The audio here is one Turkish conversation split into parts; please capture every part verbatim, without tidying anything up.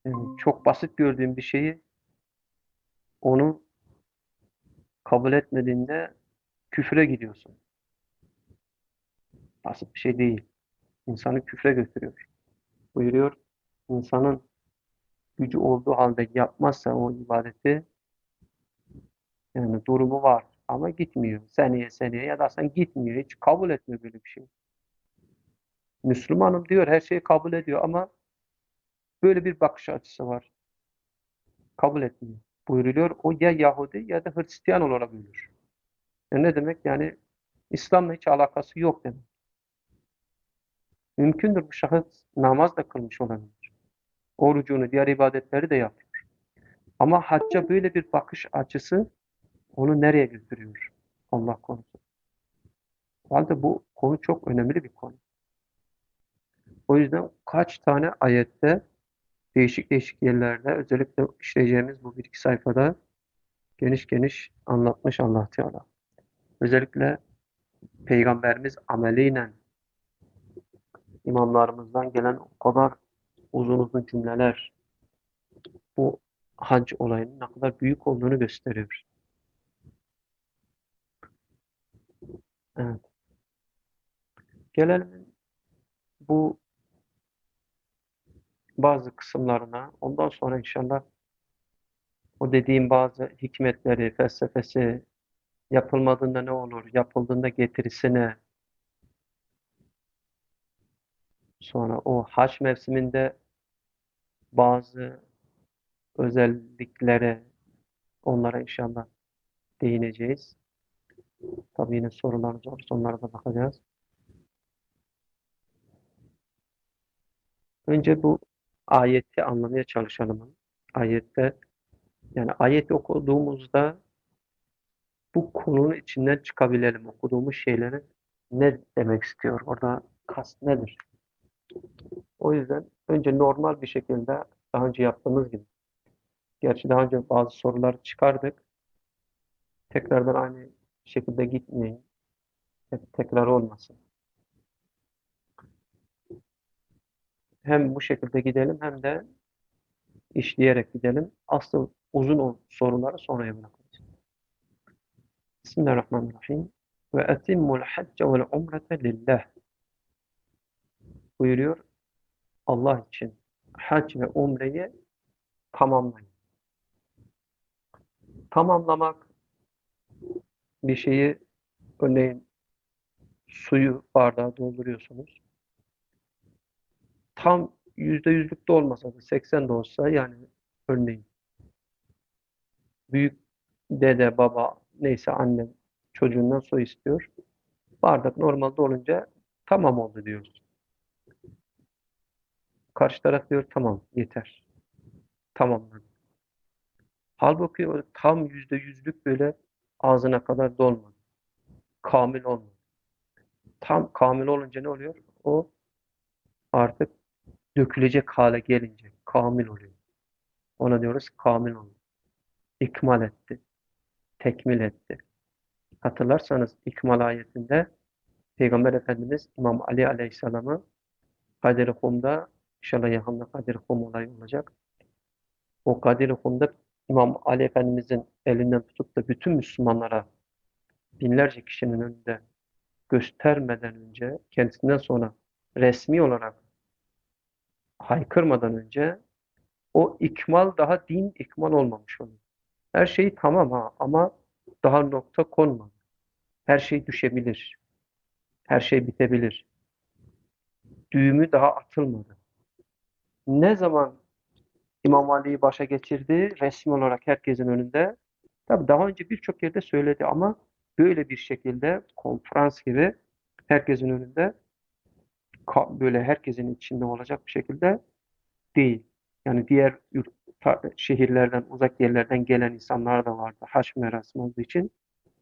Yani çok basit gördüğün bir şeyi onu kabul etmediğinde küfre gidiyorsun. Basit bir şey değil. İnsanı küfre götürüyor. Buyuruyor, insanın gücü olduğu halde yapmazsa o ibadeti, yani durumu var ama gitmiyor. Seneye seneye ya da sen gitmiyor. Hiç kabul etmiyor böyle bir şey. Müslümanım diyor, her şeyi kabul ediyor ama böyle bir bakış açısı var. Kabul etmiyor. Buyuruluyor, o ya Yahudi ya da Hristiyan olabilir. Yani ne demek? Yani İslam'la hiç alakası yok demek. Mümkündür bu şahıs namaz da kılmış olabilir. Orucunu, diğer ibadetleri de yapıyor. Ama hacca böyle bir bakış açısı onu nereye götürüyor? Allah korusun. O halde bu konu çok önemli bir konu. O yüzden kaç tane ayette değişik değişik yerlerde özellikle işleyeceğimiz bu bir iki sayfada geniş geniş anlatmış Allah Teala. Özellikle Peygamberimiz ameliyle imamlarımızdan gelen o kadar uzun uzun cümleler bu hac olayının ne kadar büyük olduğunu gösteriyor. Evet. Gelelim bu bazı kısımlarına. Ondan sonra inşallah o dediğim bazı hikmetleri, felsefesi, yapılmadığında ne olur, yapıldığında getirisi ne, sonra o haç mevsiminde bazı özelliklere, onlara inşallah değineceğiz. Tabii yine sorularınız olursa onlara da bakacağız. Önce bu ayeti anlamaya çalışalım. Ayette, yani ayeti okuduğumuzda bu konunun içinden çıkabilelim. Okuduğumuz şeylerin ne demek istiyor? Orada kast nedir? O yüzden önce normal bir şekilde daha önce yaptığımız gibi. Gerçi daha önce bazı sorular çıkardık. Tekrardan aynı şekilde gitmeyin. Hep tekrar olmasın. Hem bu şekilde gidelim hem de işleyerek gidelim. Asıl uzun o soruları sonraya bırakacağız. Bismillahirrahmanirrahim. Ve etimmul hacce vel umrete lillah buyuruyor. Allah için hac ve umreyi tamamlayın. Tamamlamak bir şeyi, örneğin suyu bardağa dolduruyorsunuz. Tam yüzde yüzlük de olmasa da seksen de olsa, yani örneğin büyük dede, baba, neyse annem çocuğundan su istiyor. Bardak normalde olunca tamam oldu diyoruz. Karşı taraf diyor tamam yeter. Tamamladı. Halbuki o tam yüzde yüzlük böyle ağzına kadar dolmadı. Kamil olmadı. Tam kamil olunca ne oluyor? O artık dökülecek hale gelince kamil oluyor. Ona diyoruz kamil oldu. İkmal etti. Tekmil etti. Hatırlarsanız ikmal ayetinde Peygamber Efendimiz İmam Ali Aleyhisselam'ı Kadir-i Hum'da, inşallah yakında Kadir-i Hum olayı olacak. O Kadir-i Hum'da İmam Ali Efendimizin elinden tutup da bütün Müslümanlara binlerce kişinin önünde göstermeden önce, kendisinden sonra resmi olarak haykırmadan önce o ikmal daha din ikmal olmamış oluyor. Her şey tamam ha ama daha nokta konmadı. Her şey düşebilir. Her şey bitebilir. Düğümü daha atılmadı. Ne zaman İmam Ali'yi başa geçirdi resmi olarak herkesin önünde? Tabii daha önce birçok yerde söyledi ama böyle bir şekilde konferans gibi herkesin önünde, böyle herkesin içinde olacak bir şekilde değil. Yani diğer şehirlerden, uzak yerlerden gelen insanlar da vardı haç merasimi olduğu için.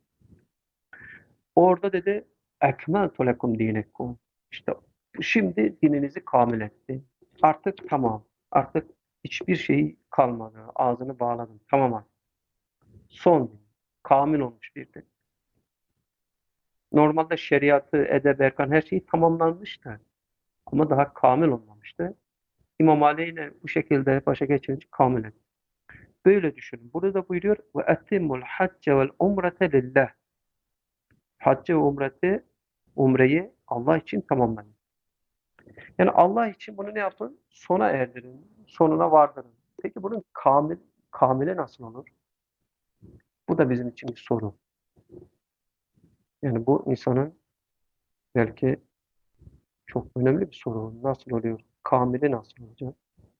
Orada dedi ekmeltu lekum dinekum. İşte şimdi dininizi kamil etti. Artık tamam. Artık hiçbir şey kalmadı. Ağzını bağladım. Tamam artık. Son din. Kamil olmuş bir din. Normalde şeriatı, edeb, erkan her şey tamamlanmıştı. Ama daha kamil olmamıştı. İmam Ali ile bu şekilde başa geçince kamil et. Böyle düşünün. Burada da buyuruyor ve etimmul hacce vel umrete lillah. Haccı ve umreti, umreyi Allah için tamamlayın. Yani Allah için bunu ne yapın? Sona erdirin. Sonuna vardırın. Peki bunun kamil, kamile nasıl olur? Bu da bizim için bir soru. Yani bu insanın belki çok önemli bir soru. Nasıl oluyor? Kamili nasıl olacak?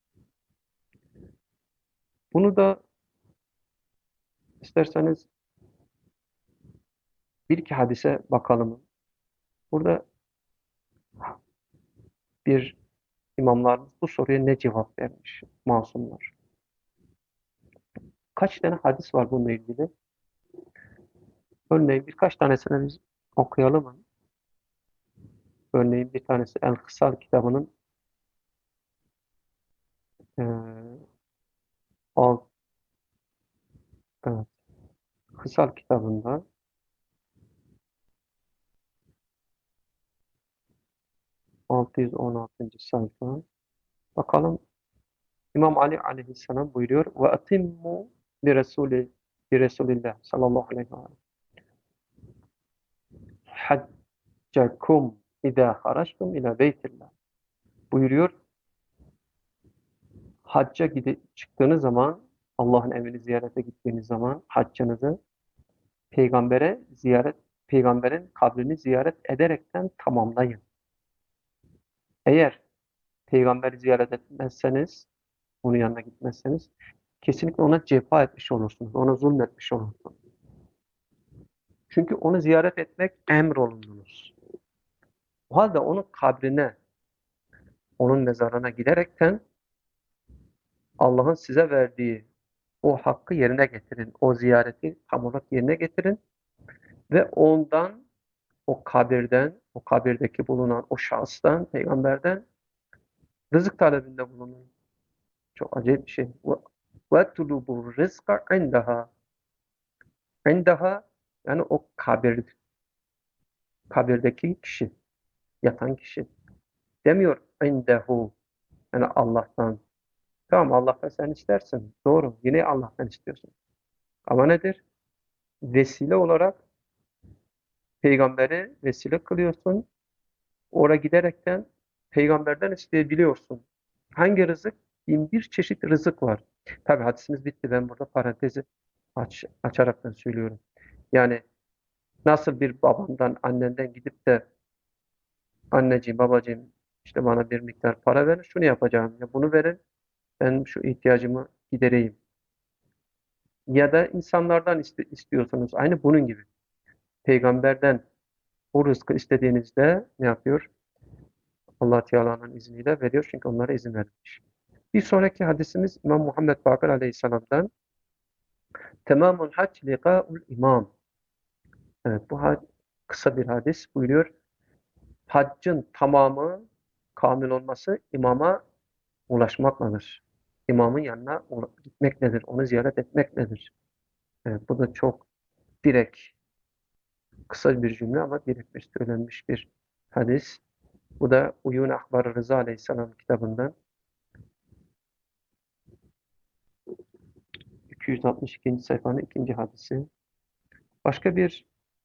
Bunu da isterseniz bir iki hadise bakalım. Burada bir imamlarımız bu soruya ne cevap vermiş? Masumlar. Kaç tane hadis var bununla ilgili? Örneğin birkaç tanesini biz okuyalım. Örneğin bir tanesi El-Kısal kitabının eee alt, evet, Kısal kitabında altı yüz on altıncı sayfa. Bakalım İmam Ali aleyhisselam buyuruyor ve atimmu bi Resulü bi Resulillah sallallahu aleyhi ve sellem haccakum idâ haraçtum ila beytillah. Buyuruyor hacca gidip çıktığınız zaman Allah'ın evini ziyarete gittiğiniz zaman haccınızı peygambere ziyaret peygamberin kabrini ziyaret ederekten tamamlayın. Eğer peygamberi ziyaret etmezseniz, onun yanına gitmezseniz kesinlikle ona cefa etmiş olursunuz. Ona zulmetmiş olursunuz. Çünkü onu ziyaret etmek emrolundunuz. O halde onun kabrine, onun mezarına giderekten Allah'ın size verdiği o hakkı yerine getirin. O ziyareti tam olarak yerine getirin ve ondan, o kabirden, o kabirdeki bulunan o şahıstan, peygamberden rızık talebinde bulunun. Çok acayip bir şey. وَاَتْلُبُوا الرِّزْقَ عِنْدَهَا İndaha yani o kabir, kabirdeki kişi, yatan kişi. Demiyor indehu yani Allah'tan. Tamam Allah'tan sen istersin. Doğru. Yine Allah'tan istiyorsun. Ama nedir? Vesile olarak peygamberi vesile kılıyorsun. Oraya giderekten peygamberden isteyebiliyorsun. Hangi rızık? Bin bir çeşit rızık var. Tabi hadisimiz bitti. Ben burada parantezi aç, açaraktan söylüyorum. Yani nasıl bir babandan, annenden gidip de anneciğim, babacığım işte bana bir miktar para verin, şunu yapacağım. Ya bunu verin, ben şu ihtiyacımı gidereyim. Ya da insanlardan iste, istiyorsunuz. Aynı bunun gibi. Peygamberden o rızkı istediğinizde ne yapıyor? Allah Teala'nın izniyle veriyor çünkü onlara izin vermiş. Bir sonraki hadisimiz İmam Muhammed Bakır Aleyhisselam'dan. Temamul hac liqa'ul imam. Evet bu had kısa bir hadis buyuruyor. Haccın tamamı kamil olması imama ulaşmaktadır. İmamın yanına gitmek nedir? Onu ziyaret etmek nedir? Evet, bu da çok direkt, kısa bir cümle ama direkt bir söylenmiş bir hadis. Bu da Uyun Ahbar Rıza Aleyhisselam kitabından iki yüz altmış ikinci sayfanın ikinci hadisi. Başka bir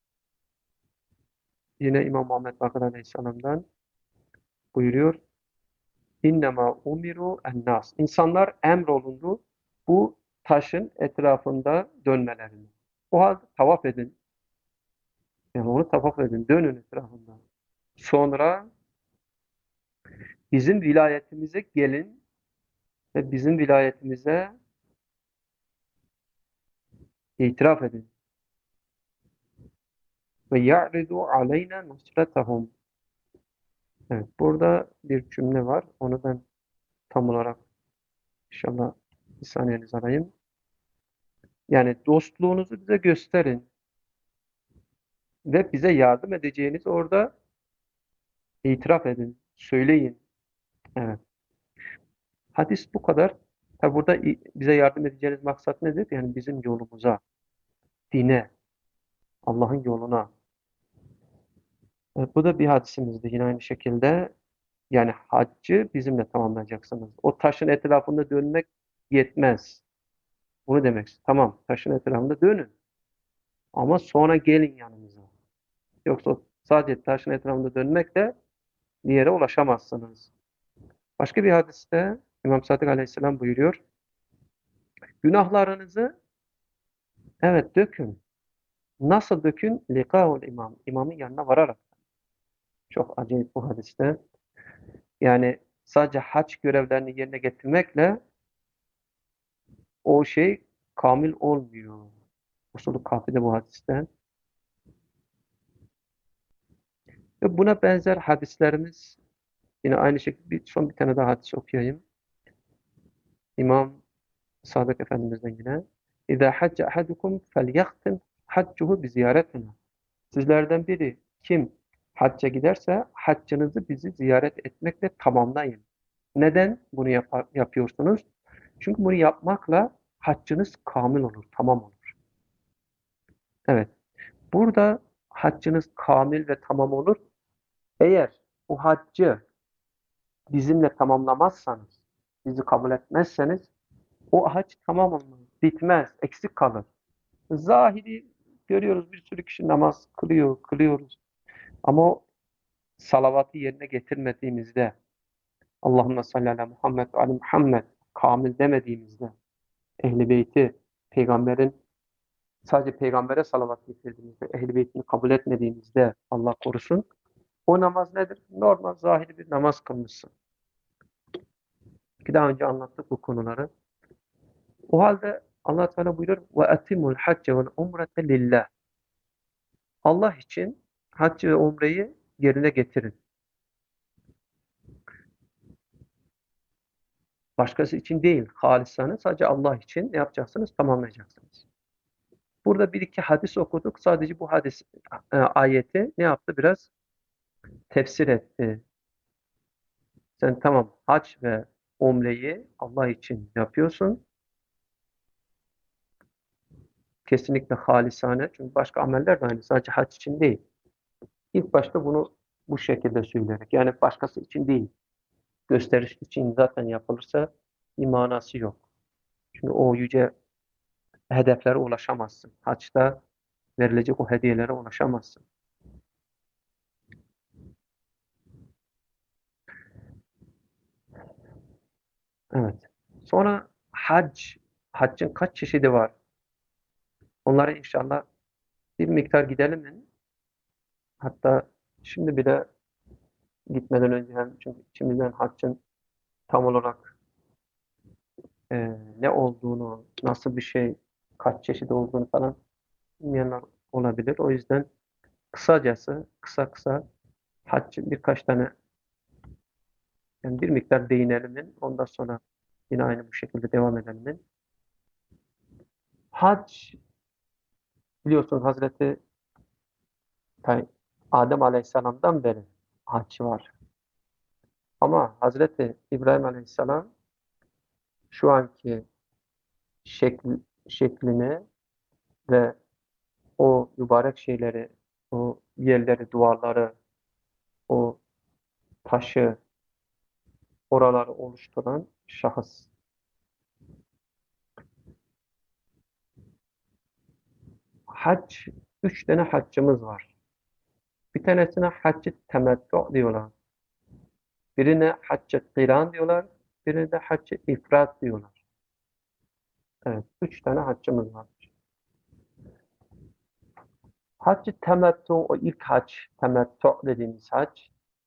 yine İmam Muhammed Bakır Aleyhisselam'dan buyuruyor. İnnemâ umiru en-nâs. İnsanlar emrolundu bu taşın etrafında dönmelerini. O halde tavaf edin. Yani onu tavaf edin. Dönün etrafında. Sonra bizim vilayetimize gelin ve bizim vilayetimize itiraf edin. Ve ya'ridu aleyna nusretahum. Evet, burada bir cümle var. Onu ben tam olarak inşallah bir saniyenizi arayayım. Yani dostluğunuzu bize gösterin ve bize yardım edeceğinizi orada itiraf edin, söyleyin. Evet. Hadis bu kadar. Tabi burada bize yardım edeceğiniz maksat nedir? Yani bizim yolumuza, dine, Allah'ın yoluna. Evet, bu da bir hadisimizdi yine aynı şekilde. Yani haccı bizimle tamamlayacaksınız. O taşın etrafında dönmek yetmez. Bunu demek istiyorum. Tamam, taşın etrafında dönün. Ama sonra gelin yanımıza. Yoksa sadece taşın etrafında dönmekle bir yere ulaşamazsınız. Başka bir hadiste İmam Sadık Aleyhisselam buyuruyor. Günahlarınızı evet dökün. Nasıl dökün? Likaul imam. İmamın yanına vararak. Çok acayip bu hadiste. Yani sadece hac görevlerini yerine getirmekle o şey kamil olmuyor. Usulü kafide bu hadiste. Ve buna benzer hadislerimiz yine aynı şekilde bir, son bir tane daha hadis okuyayım. İmam Sadık Efendimiz'den yine İzâ hacca ahadukum felyahtim haccuhu bi ziyaretina. Sizlerden biri kim hacca giderse haccınızı bizi ziyaret etmekle tamamlayın. Neden bunu yapar, yapıyorsunuz? Çünkü bunu yapmakla haccınız kamil olur, tamam olur. Evet. Burada haccınız kamil ve tamam olur. Eğer bu haccı bizimle tamamlamazsanız, bizi kabul etmezseniz o hac tamam olmaz, bitmez, eksik kalır. Zahiri görüyoruz bir sürü kişi namaz kılıyor, kılıyoruz. Ama o salavatı yerine getirmediğimizde, Allahümme salli ala Muhammed ve ali Muhammed kamil demediğimizde, Ehl-i Beyti, peygamberin sadece peygambere salavat getirdiğimizde, Ehl-i Beytini kabul etmediğimizde Allah korusun, o namaz nedir? Normal, zahiri bir namaz kılmışsın. Ki daha önce anlattık bu konuları. O halde Allah Teala buyuruyor ve atimul hacce vel umrete lillah. Allah için hac ve umreyi yerine getirin. Başkası için değil, halisane sadece Allah için ne yapacaksınız? Tamamlayacaksınız. Burada bir iki hadis okuduk. Sadece bu hadis e, ayeti ne yaptı? Biraz tefsir etti. Sen tamam hac ve umreyi Allah için yapıyorsun. Kesinlikle halisane. Çünkü başka ameller de aynı. Sadece hac için değil. İlk başta bunu bu şekilde söyleyerek. Yani başkası için değil. Gösteriş için zaten yapılırsa bir manası yok. Çünkü o yüce hedeflere ulaşamazsın. Haçta verilecek o hediyelere ulaşamazsın. Evet. Sonra hac, haccın kaç çeşidi var? Onlara inşallah bir miktar gidelim mi? Hatta şimdi bile gitmeden önce hem çünkü içimizden haccın tam olarak e, ne olduğunu, nasıl bir şey, kaç çeşit olduğunu falan bilmeyenler olabilir. O yüzden kısacası, kısa kısa haccın birkaç tane yani bir miktar değinelim. Ondan sonra yine aynı bu şekilde devam edelim. Hac biliyorsunuz Hazreti Tay- Adem Aleyhisselam'dan beri hac var. Ama Hazreti İbrahim Aleyhisselam şu anki şekl, şeklini ve o mübarek şeyleri, o yerleri, duvarları, o taşı, oraları oluşturan şahıs. Hac, üç tane haccımız var. Bir tanesine hac-ı temettü diyorlar. Birine hac-ı kıran diyorlar. Birine de hac-ı ifrat diyorlar. Evet, üç tane haccımız var. Hac-ı temettü, o ilk hac, temettü dediğimiz hac,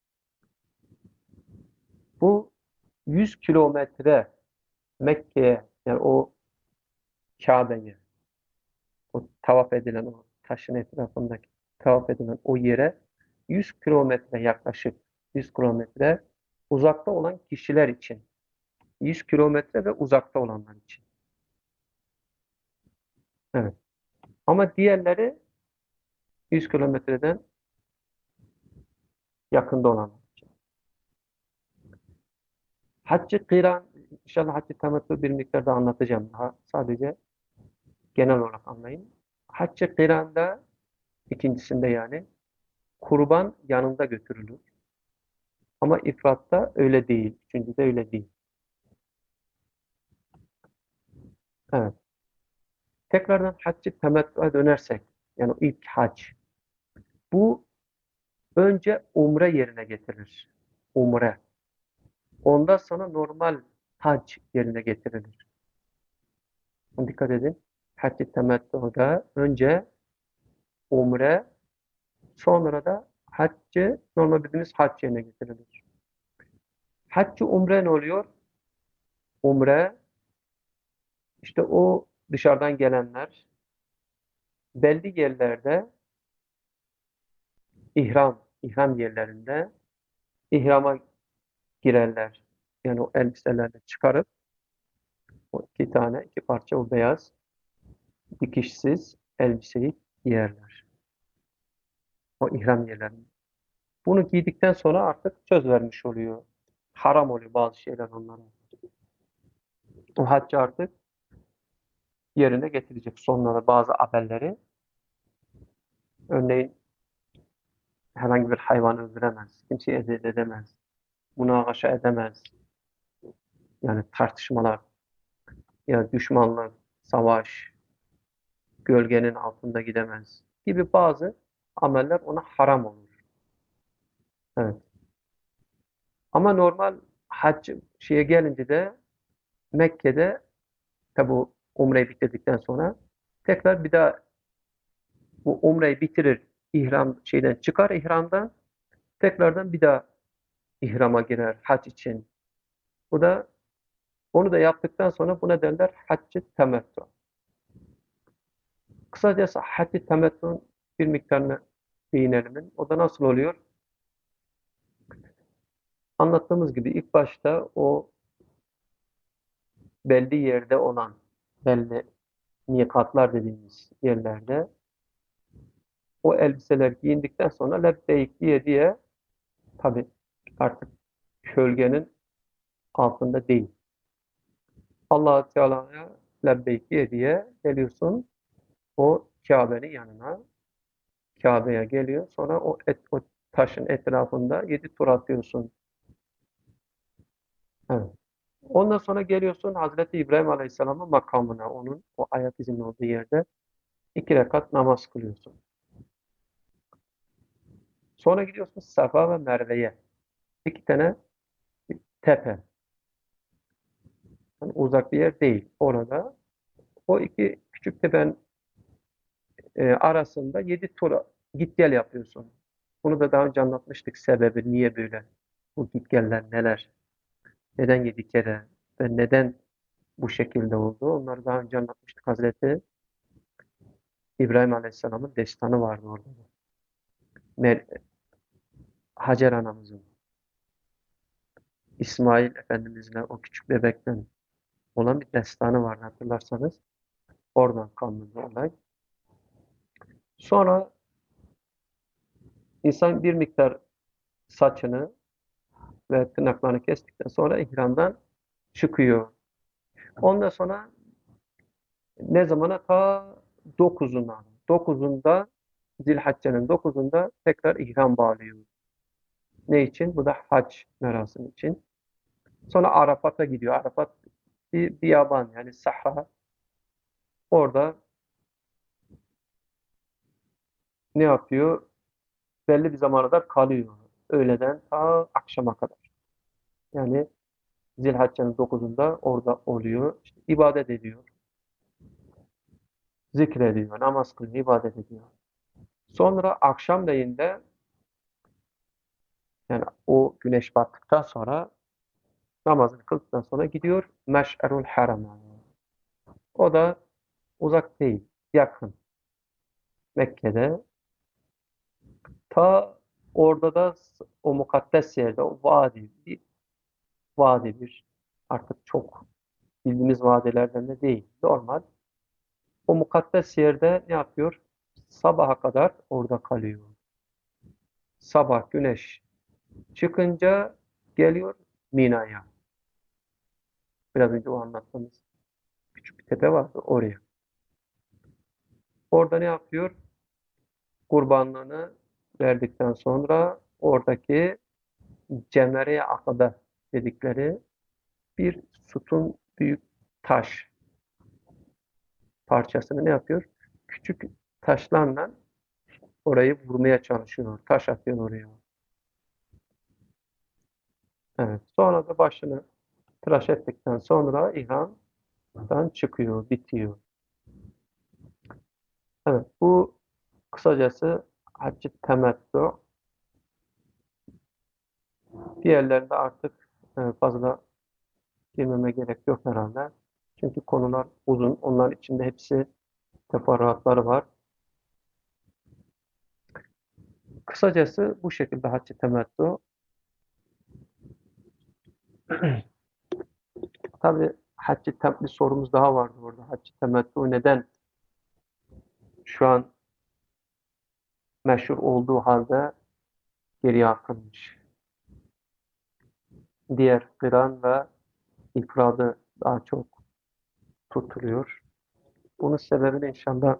bu yüz kilometre Mekke'ye, yani o Kabe'ye, o tavaf edilen, o taşın etrafındaki tavaf edilen o yere yüz kilometre yaklaşık yüz kilometre uzakta olan kişiler için. yüz kilometre ve uzakta olanlar için. Evet. Ama diğerleri yüz kilometreden yakında olanlar için. Hac-ı kıran, inşallah hac-ı temettü bir miktar da anlatacağım daha. Sadece genel olarak anlayın. Hac-ı kıranda ikincisinde yani kurban yanında götürülür. Ama ifratta öyle değil. Üçüncüde öyle değil. Evet. Tekrardan haccı temettüe dönersek, yani o ilk hac. Bu önce umre yerine getirilir. Umre. Ondan sonra normal hac yerine getirilir. Dikkat edin. Hac-ı temettüde önce umre, sonra da haccı normal bildiğimiz hac yerine getirilir. Haccı umre ne oluyor? Umre, işte o dışarıdan gelenler belli yerlerde ihram, ihram yerlerinde ihrama girerler. Yani o elbiselerini çıkarıp o iki tane, iki parça o beyaz dikişsiz elbiseyi giyerler. O ihram yerlerinde. Bunu giydikten sonra artık söz vermiş oluyor. Haram oluyor bazı şeyler onlara. O haccı artık yerine getirecek. Sonlara bazı amelleri, örneğin herhangi bir hayvan öldüremez, kimseyi eziyet edemez, münakaşa edemez. Yani tartışmalar, ya düşmanlık, savaş, gölgenin altında gidemez gibi bazı ameller ona haram olur. Evet. Ama normal hac şeye gelince de Mekke'de tabi bu umreyi bitirdikten sonra tekrar bir daha bu umreyi bitirir, ihram şeyden çıkar ihramdan, tekrardan bir daha ihrama girer hac için. Bu da onu da yaptıktan sonra buna derler hac-ı temettü. Kısacası hac-ı temettü'nün bir miktarını değinelim. O da nasıl oluyor? Anlattığımız gibi ilk başta o belli yerde olan, belli mikatlar dediğimiz yerlerde o elbiseler giyindikten sonra lebbeyk diye diye, tabi artık gölgenin altında değil. Allah-u Teala'ya lebbeyk diye diye geliyorsun o Kabe'nin yanına. Kabe'ye geliyor. Sonra o, et, o taşın etrafında yedi tur atıyorsun. Evet. Ondan sonra geliyorsun Hazreti İbrahim Aleyhisselam'ın makamına. Onun o ayak izinin olduğu yerde iki rekat namaz kılıyorsun. Sonra gidiyorsun Safa ve Merve'ye. İki tane tepe. Yani uzak bir yer değil. Orada o iki küçük tepenin e, arasında yedi tur git gel yapıyorsun. Bunu da daha önce anlatmıştık. Sebebi niye böyle? Bu git geller neler? Neden yedi kere? Ve neden bu şekilde oldu? Onları daha önce anlatmıştık. Hazreti İbrahim Aleyhisselam'ın destanı vardı orada. Mer Hacer anamızın, İsmail Efendimizle o küçük bebekten olan bir destanı vardı hatırlarsanız. Oradan kalmadı olay. Sonra insan bir miktar saçını ve tırnaklarını kestikten sonra ihramdan çıkıyor. Ondan sonra ne zamana? Ta dokuzuna. Dokuzunda Zilhacce'nin dokuzunda tekrar ihram bağlıyor. Ne için? Bu da hac merasimi için. Sonra Arafat'a gidiyor. Arafat bir biyaban yani sahra. Orada ne yapıyor? Belli bir zamana kadar kalıyor. Öğleden ta akşama kadar. Yani Zilhacce'nin dokuzunda orada oluyor. İşte ibadet ediyor. Zikrediyor, namaz kılıyor, ibadet ediyor. Sonra akşamleyinde yani o güneş battıktan sonra namazını kıldıktan sonra gidiyor Meş'erul Haram'a. O da uzak değil, yakın. Mekke'de. Ta orada da o mukaddes yerde o vadi, bir vadi bir artık çok bildiğimiz vadilerden de değil. Normal. O mukaddes yerde ne yapıyor? Sabaha kadar orada kalıyor. Sabah güneş çıkınca geliyor Mina'ya. Biraz önce o anlattığımız küçük bir tepe vardı oraya. Orada ne yapıyor? Kurbanlığını verdikten sonra oradaki Cemere-i Akabe dedikleri bir sütun büyük taş parçasını ne yapıyor? Küçük taşlarla orayı vurmaya çalışıyor. Taş atıyor oraya. Evet. Sonra da başını tıraş ettikten sonra ihramdan çıkıyor, bitiyor. Evet. Bu kısacası hac-ı temettü. Diğerlerinde artık e, fazla girmeme gerek yok herhalde. Çünkü konular uzun. Onların içinde hepsi teferruatları var. Kısacası bu şekilde hac-ı temettü. Tabii hac-ı tem bir sorumuz daha vardı orada. Hac-ı temettü neden şu an meşhur olduğu halde geriye atılmış? Diğer kıran ve ifradı daha çok tutuluyor. Bunun sebebini inşallah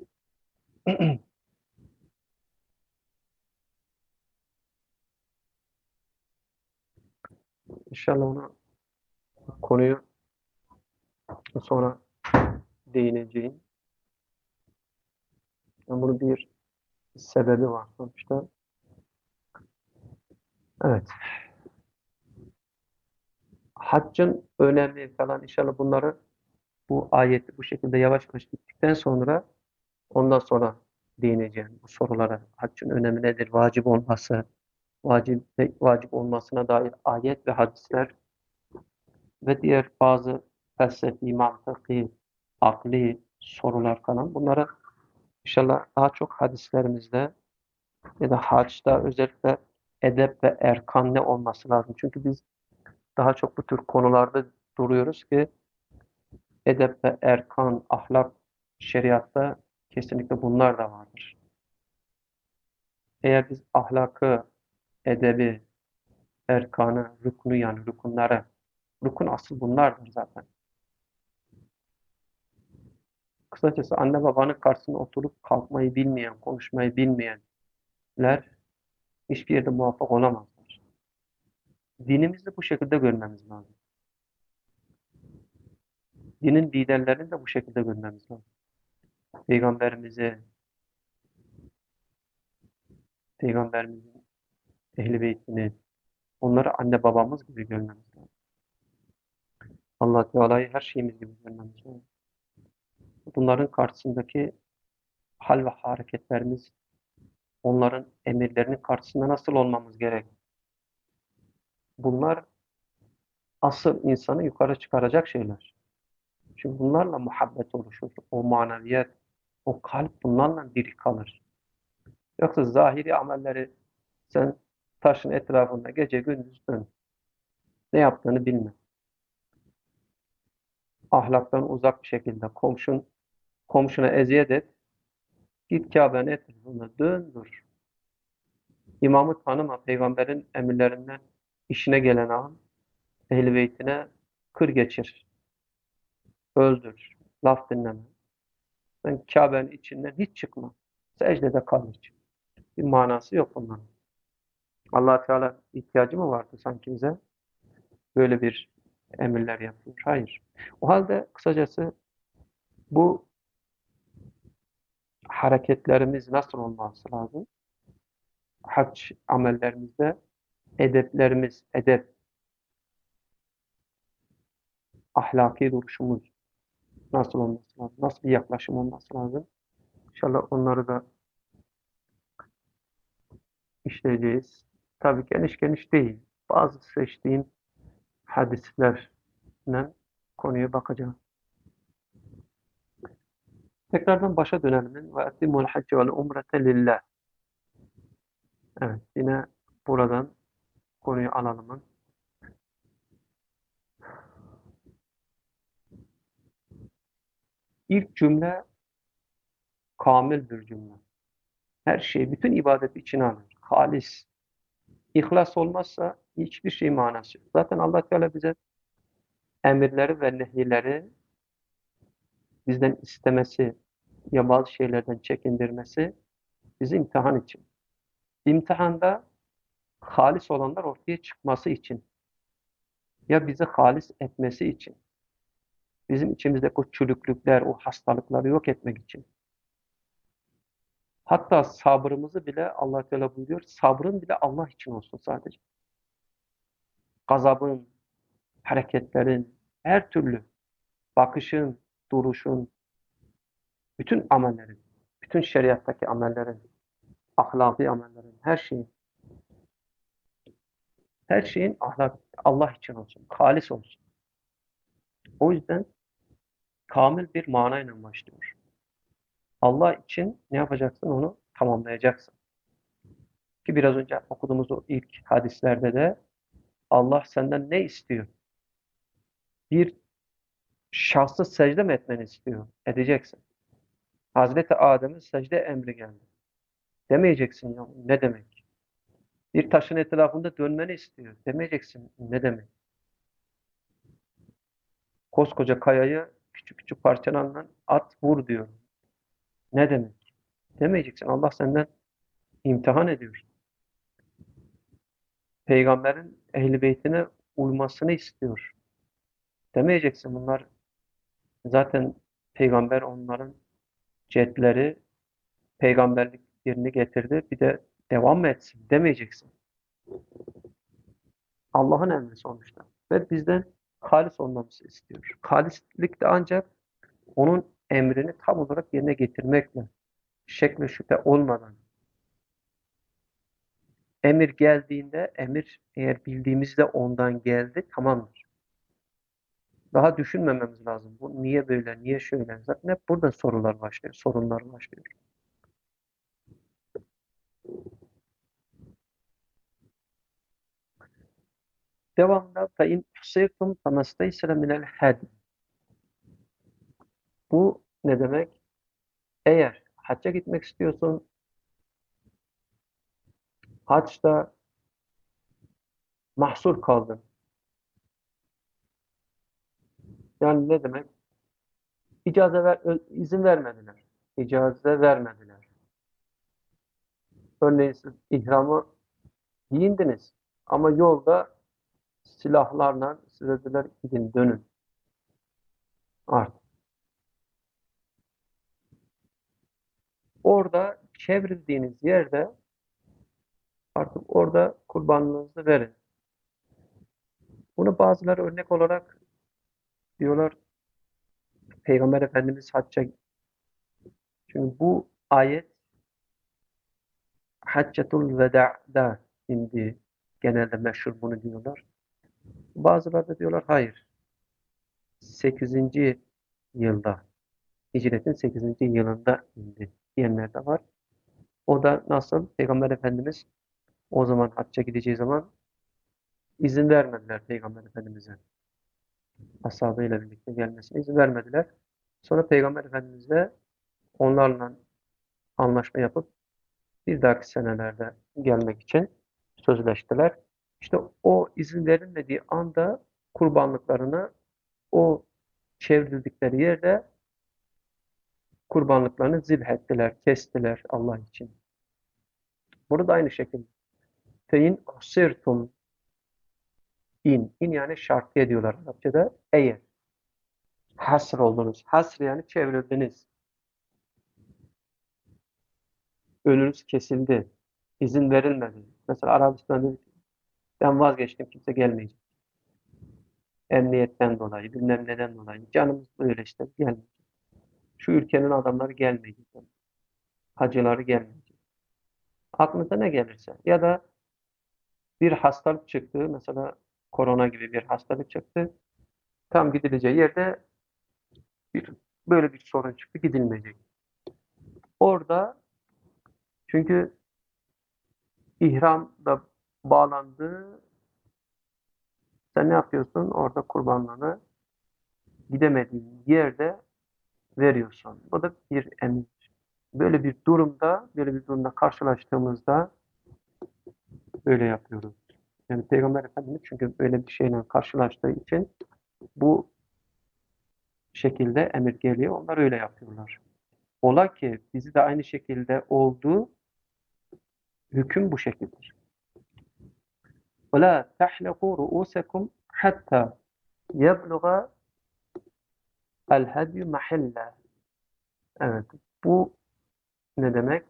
inşallah ona konuyu sonra değineceğim. Yani bunun bir sebebi var sonuçta. Evet. Haccın önemi falan inşallah bunları bu ayeti bu şekilde yavaş yavaş gittikten sonra ondan sonra değineceğim bu sorulara. Haccın önemi nedir? Vacip olması, vacip, vacip olmasına dair ayet ve hadisler ve diğer bazı felsefi, mantıki, akli sorular falan. Bunlara inşallah daha çok hadislerimizde ya da haçta özellikle edep ve erkan ne olması lazım. Çünkü biz daha çok bu tür konularda duruyoruz ki edep ve erkan, ahlak şeriatta kesinlikle bunlar da vardır. Eğer biz ahlakı, edebi, erkanı, rüknü yani rükunları, rükun asıl bunlardır zaten. Kısacası anne babanın karşısına oturup kalkmayı bilmeyen, konuşmayı bilmeyenler hiçbir yerde muvaffak olamazlar. Dinimizi bu şekilde görmemiz lazım. Dinin liderlerini de bu şekilde görmemiz lazım. Peygamberimizi, Peygamberimizin ehl-i beytini, onları anne babamız gibi görmemiz lazım. Allah Teala'yı her şeyimiz gibi görmemiz lazım. Bunların karşısındaki hal ve hareketlerimiz, onların emirlerinin karşısında nasıl olmamız gerek? Bunlar asıl insanı yukarı çıkaracak şeyler. Çünkü bunlarla muhabbet oluşur. O maneviyat, o kalp bunlarla diri kalır. Yoksa zahiri amelleri sen taşın etrafında gece gündüz dön. Ne yaptığını bilme. Ahlaktan uzak bir şekilde komşun komşuna eziyet et. Git Kabe'nin etrafında dön dur. İmamı tanıma. Peygamberin emirlerinden işine gelen an ehl-i beytine kır geçir. Öldür. Laf dinleme. Sen Kabe'nin içinden hiç çıkma. Secdede kal hiç. Bir manası yok bunların. Allah Teala ihtiyacı mı vardı sanki bize? Böyle bir emirler yapıyor. Hayır. O halde kısacası bu hareketlerimiz nasıl olması lazım? Hac amellerimizde edeplerimiz, edep, ahlaki duruşumuz nasıl olması lazım? Nasıl bir yaklaşım olması lazım? İnşallah onları da işleyeceğiz. Tabii geniş geniş değil. Bazı seçtiğim hadislerle konuya bakacağım. Tekrardan başa dönelim. Ve etimul hacce vel umrete lillah. Evet, yine buradan konuyu alalım. İlk cümle kamil bir cümle. Her şeyi, bütün ibadeti içine alır. Halis. İhlas olmazsa hiçbir şey manası yok. Zaten Allah Teala bize emirleri ve nehirleri bizden istemesi ya bazı şeylerden çekindirmesi bizi imtihan için. İmtihanda halis olanlar ortaya çıkması için, ya bizi halis etmesi için, bizim içimizdeki o çürüklükler, o hastalıkları yok etmek için. Hatta sabrımızı bile Allah Teala buyuruyor, sabrın bile Allah için olsun sadece. Gazabın, hareketlerin, her türlü bakışın, duruşun, bütün amellerin, bütün şeriattaki amellerin, ahlaki amellerin, her şeyin, her şeyin ahlak, Allah için olsun, halis olsun. O yüzden kamil bir manayla başlıyor. Allah için ne yapacaksın? Onu tamamlayacaksın. Ki biraz önce okuduğumuz o ilk hadislerde de Allah senden ne istiyor? Bir şahsı secde mi etmeni istiyor? Edeceksin. Hazreti Adem'in secde emri geldi. Demeyeceksin ya ne demek? Bir taşın etrafında dönmeni istiyor. Demeyeceksin ne demek? Koskoca kayayı küçük küçük parçalarla at vur diyor. Ne demek? Demeyeceksin. Allah senden imtihan ediyor. Peygamberin ehl-i beytine uymasını istiyor. Demeyeceksin bunlar zaten peygamber onların cetleri peygamberlik yerini getirdi. Bir de devam mı etsin demeyeceksin. Allah'ın emri sonuçta. Ve bizden halis olmamızı istiyor. Halislik de ancak onun emrini tam olarak yerine getirmekle, şek ve şüphe olmadan. Emir geldiğinde, emir eğer bildiğimizde ondan geldi, tamamdır. Daha düşünmememiz lazım. Bu niye böyle, niye şöyle? Zaten hep burada sorular başlıyor, sorunlar başlıyor. Devamında فَاِنْ تُصِرْتُمْ فَمَسْتَيْسَرَ مِنَ الْهَدِ. Bu ne demek? Eğer hacca gitmek istiyorsun, haçta mahsur kaldın. Yani ne demek? İcaze ver, izin vermediler. İcaze vermediler. Örneğin siz ihramı giyindiniz ama yolda silahlarla size dediler gidin dönün artık. Orada çevrildiğiniz yerde artık orada kurbanınızı verin. Bunu bazıları örnek olarak diyorlar Peygamber Efendimiz hacca. Çünkü bu ayet Haccetul Veda'da indi. Genelde meşhur bunu diyorlar. Bazıları da diyorlar hayır. sekizinci yılda, Hicretin sekizinci yılında indi diyenler de var. O da nasıl? Peygamber Efendimiz o zaman hacca gideceği zaman izin vermediler Peygamber Efendimiz'e. Ashabıyla birlikte gelmesine izin vermediler. Sonra Peygamber Efendimiz de onlarla anlaşma yapıp bir dahaki senelerde gelmek için sözleştiler. İşte o izin verilmediği anda kurbanlıklarını o çevrildikleri yerde kurbanlıklarını zibhettiler, kestiler Allah için. Burada aynı şekilde. Fein usirtum in. İn yani şartiye diyorlar Arapçada. Eğer hasr oldunuz. Hasr yani çevrildiniz. Önünüz kesildi. İzin verilmedi. Mesela Arabistan'da ben vazgeçtim kimse gelmeyecek. Emniyetten dolayı, bilmem neden dolayı. Canımız böyle işte gelmeyecek. Şu ülkenin adamları gelmeyecek. Hacıları gelmeyecek. Aklınıza ne gelirse. Ya da bir hastalık çıktı. Mesela korona gibi bir hastalık çıktı. Tam gidileceği yerde bir, böyle bir sorun çıktı. Gidilmeyecek. Orada çünkü ihram da bağlandı. Sen ne yapıyorsun? Orada kurbanlığını gidemediğin yerde veriyorsun. Bu da bir emir. Böyle bir durumda, böyle bir durumda karşılaştığımızda böyle yapıyoruz. Yani Peygamber Efendimiz çünkü böyle bir şeyle karşılaştığı için bu şekilde emir geliyor. Onlar öyle yapıyorlar. Ola ki bizi de aynı şekilde olduğu hüküm bu şekildir. وَلَا تَحْلِقُوا رُؤُوسَكُمْ حَتَّى يَبْلُغَ الْهَدْيُ مَحِلَّهُ. Evet, bu ne demek?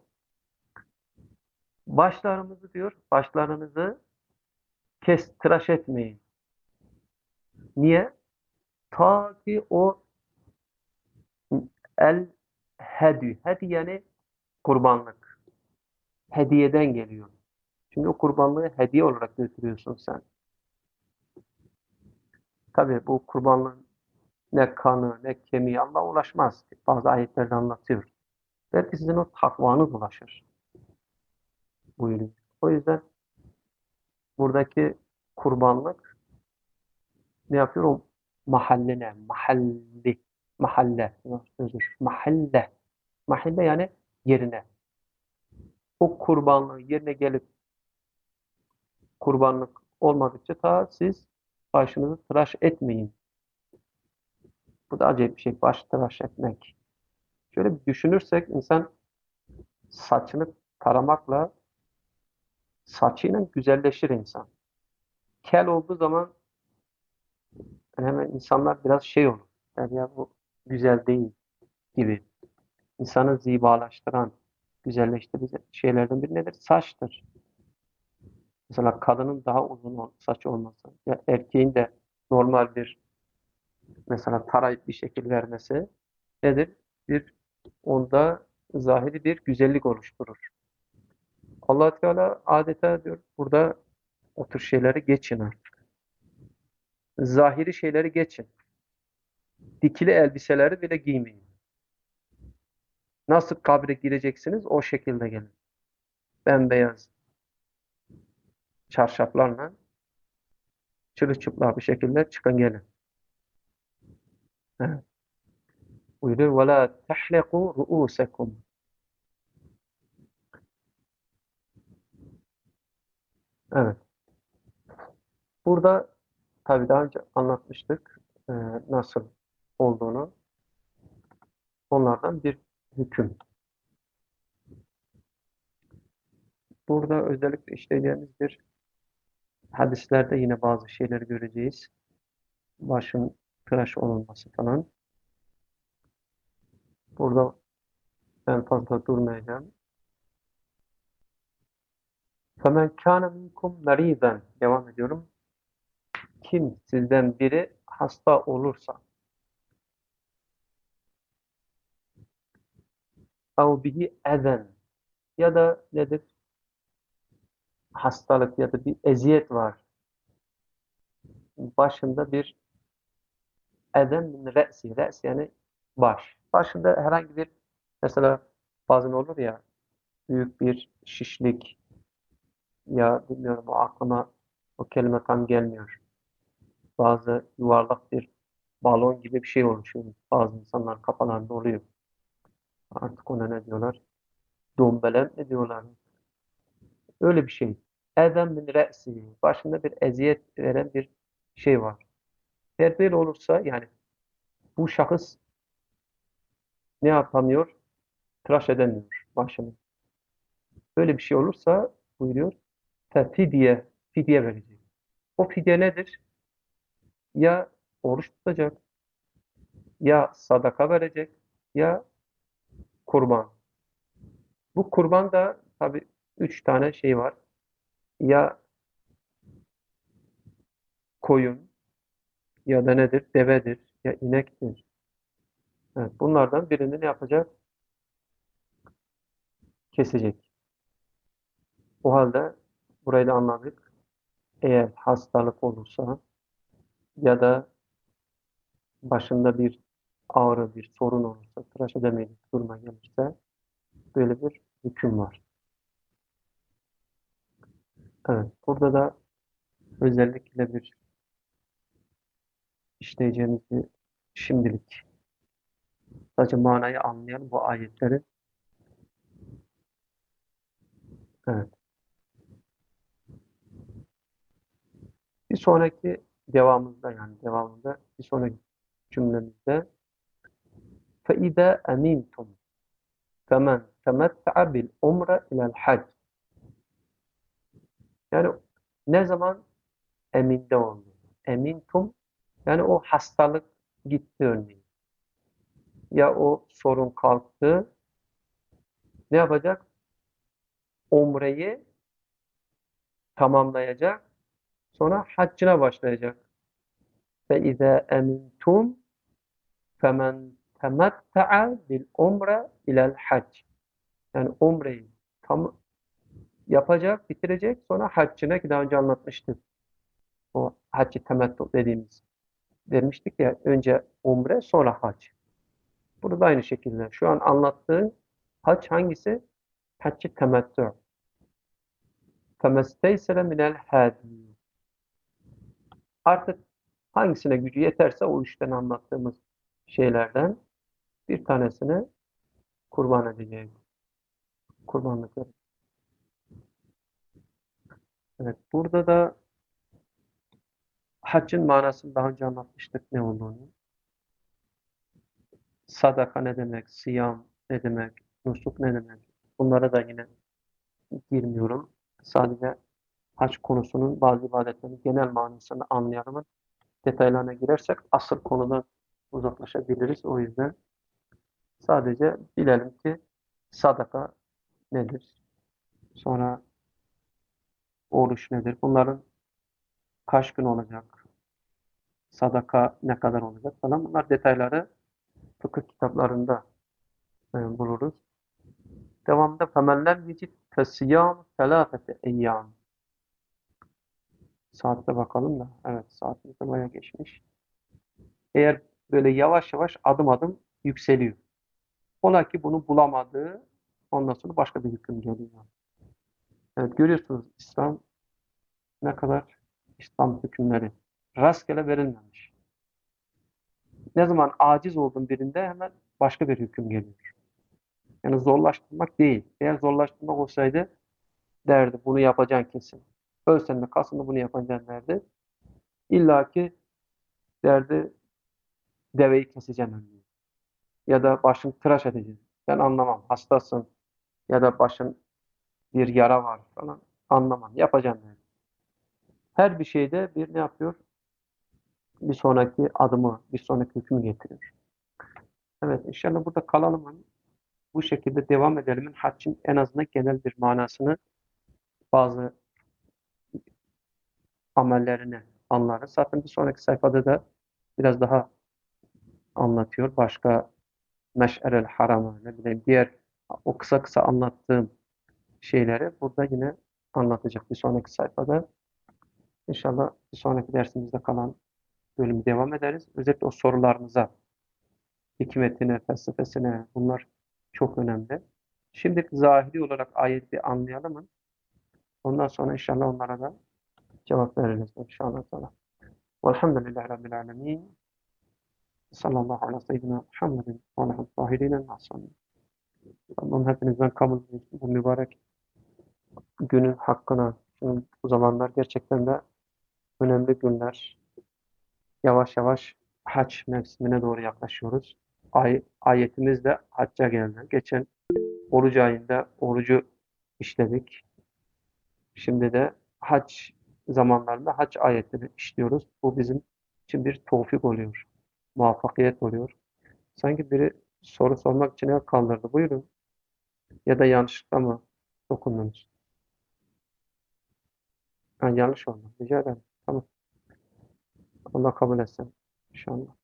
Başlarımızı diyor, başlarınızı kes, tıraş etmeyin. Niye? Ta ki o el hedü, hedi yani kurbanlık. Hediyeden geliyor. Çünkü o kurbanlığı hediye olarak götürüyorsun sen. Tabii bu kurbanlığın ne kanı ne kemiği Allah'a ulaşmaz. Bazı ayetlerde anlatıyor. Belki sizin o takvanız ulaşır buyuruyor. O yüzden buradaki kurbanlık ne yapıyor? O mahalline, mahalli, mahalle, özür, mahalle, mahalle yani yerine. O kurbanlığı yerine gelip kurbanlık olmadıkça ta siz başınızı tıraş etmeyin. Bu da acayip bir şey, baş tıraş etmek. Şöyle bir düşünürsek insan saçını taramakla saçıyla güzelleşir insan. Kel olduğu zaman yani hemen insanlar biraz şey olur. Yani ya bu güzel değil gibi. İnsanı zibalaştıran, güzelleştirici şeylerden biri nedir? Saçtır. Mesela kadının daha uzun saç olması, ya erkeğin de normal bir mesela tarayıp bir şekil vermesi nedir? Bir onda zahiri bir güzellik oluşturur. Allah Teala adeta diyor burada o tür şeyleri geçin artık. Zahiri şeyleri geçin. Dikili elbiseleri bile giymeyin. Nasıl kabre gireceksiniz o şekilde gelin. Bembeyaz çarşaflarla çırılçıplak bir şekilde çıkın gelin. Evet. Buyuruyor وَلَا تَحْلَقُوا رُؤُوسَكُمْ. Evet. Burada tabii daha önce anlatmıştık e, nasıl olduğunu. Onlardan bir hüküm. Burada özellikle işleyeceğimiz bir hadislerde yine bazı şeyleri göreceğiz. Başın tıraş olunması falan. Burada ben fazla durmayacağım. فَمَنْ كَانَ مِنْكُمْ مَر۪يدًا. Devam ediyorum. Kim sizden biri hasta olursa اَوْ بِهِ اَذًا ya da nedir? Hastalık ya da bir eziyet var. Başında bir eden min re'si. Re's yani baş. Başında herhangi bir mesela bazen olur ya büyük bir şişlik ya bilmiyorum o aklıma o kelime tam gelmiyor. Bazı yuvarlak bir balon gibi bir şey oluşuyor. Bazı insanlar kafalarında oluyor. Artık ona ne diyorlar? Dombelen mi diyorlar? Öyle bir şey. Eden min re'si. Başında bir eziyet veren bir şey var. Eğer böyle olursa yani bu şahıs ne yapamıyor? Tıraş edemiyor başını. Böyle bir şey olursa buyuruyor fidye, fidye verecek. O fidye nedir? Ya oruç tutacak, ya sadaka verecek, ya kurban. Bu kurban da tabii üç tane şey var. Ya koyun, ya da nedir? Devedir, ya inektir. Evet, bunlardan birini ne yapacak? Kesecek. O halde burayı da anladık. Eğer hastalık olursa ya da başında bir ağrı, bir sorun olursa, tıraş edemeyecek duruma gelirse böyle bir hüküm var. Evet, burada da özellikle bir işleyeceğimizi şimdilik sadece manayı anlayalım bu ayetlerin. Evet. Bir sonraki devamında yani devamında bir sonraki cümlemizde فَاِذَا اَمِنْتُمْ فَمَنْ تَمَتَّعَ بِالْاُمْرَ اِلَى الْحَجِّ. Yani ne zaman eminde oldu. Emintum yani o hastalık gitti örneğin. Ya o sorun kalktı. Ne yapacak? Umreyi tamamlayacak. Sonra haccına başlayacak. Ve izâ emintum femen temetta'a bil umre ilel hac. Yani umreyi tam yapacak, bitirecek. Sonra haccına ki daha önce anlatmıştık. O haccı temettu dediğimiz. Demiştik ya önce umre sonra hac. Burada da aynı şekilde. Şu an anlattığın hac hangisi? Haccı temettu. Femesteysere minel hadi. Artık hangisine gücü yeterse o üçten anlattığımız şeylerden bir tanesini kurban edeceğiz. Kurbanlık verecek. Evet, burada da haccın manasını daha önce anlatmıştık ne olduğunu. Sadaka ne demek, siyam ne demek, nusuk ne demek. Bunlara da yine girmiyorum. Sadece hac konusunun bazı ibadetlerin genel manasını anlayalım. Detaylarına girersek asıl konudan uzaklaşabiliriz. O yüzden sadece bilelim ki sadaka nedir? Sonra oruç nedir? Bunların kaç gün olacak? Sadaka ne kadar olacak falan. Bunlar detayları fıkıh kitaplarında e, buluruz. Devamında فَمَنْ لَمْ يَجِدْ فَصِيَامُ ثَلَاثَةِ اَيَّامٍ. Saatte bakalım da. Evet, saatimiz de bayağı geçmiş. Eğer böyle yavaş yavaş adım adım yükseliyor. Ola ki bunu bulamadığı ondan sonra başka bir hüküm geliyor. Evet, görüyorsunuz İslam ne kadar İslam hükümleri rastgele verilmemiş. Ne zaman aciz olduğun birinde hemen başka bir hüküm geliyor. Yani zorlaştırmak değil. Eğer zorlaştırmak olsaydı derdi bunu yapacaksın kesin. Ölsen de kalsın da bunu yapacaksın derdi. İlla ki derdi deveyi keseceksin önüne. Ya da başını tıraş edeceksin. Ben anlamam. Hastasın. Ya da başın bir yara var falan. Anlamam. Yapacaksın derdi. Her bir şeyde bir ne yapıyor? Bir sonraki adımı, bir sonraki hükmü getiriyor. Evet, inşallah burada kalalım. Hani. Bu şekilde devam edelim. Haccın en azından genel bir manasını, bazı amellerini anlarız. Zaten bir sonraki sayfada da biraz daha anlatıyor. Başka Meş'erel Haram'ı, ne bileyim diğer o kısa kısa anlattığım şeyleri burada yine anlatacak bir sonraki sayfada. İnşallah bir sonraki dersimizde kalan bölümü devam ederiz. Özellikle o sorularınıza, hikmetine, felsefesine bunlar çok önemli. Şimdi zahiri olarak ayeti anlayalım. Ondan sonra inşallah onlara da cevap veririz inşallah. Velhamdülillahi Rabbil Alemin. Sallallahu aleyhi ve seyyidina Muhammedin ve aleyhi zahirinen nasani. Allah'ım hepinizden kabul etsin bu mübarek günün hakkına. Şimdi bu zamanlar gerçekten de önemli günler. Yavaş yavaş hac mevsimine doğru yaklaşıyoruz. Ay, ayetimiz de hacca geldi. Geçen oruç ayında orucu işledik. Şimdi de hac zamanlarında hac ayetleri işliyoruz. Bu bizim için bir tevfik oluyor. Muvaffakiyet oluyor. Sanki biri soru sormak için el kaldırdı. Buyurun. Ya da yanlışlıkla mı dokundunuz? Ha, yanlış oldu. Rica ederim. Tamam. Allah kabul etsin. İnşallah.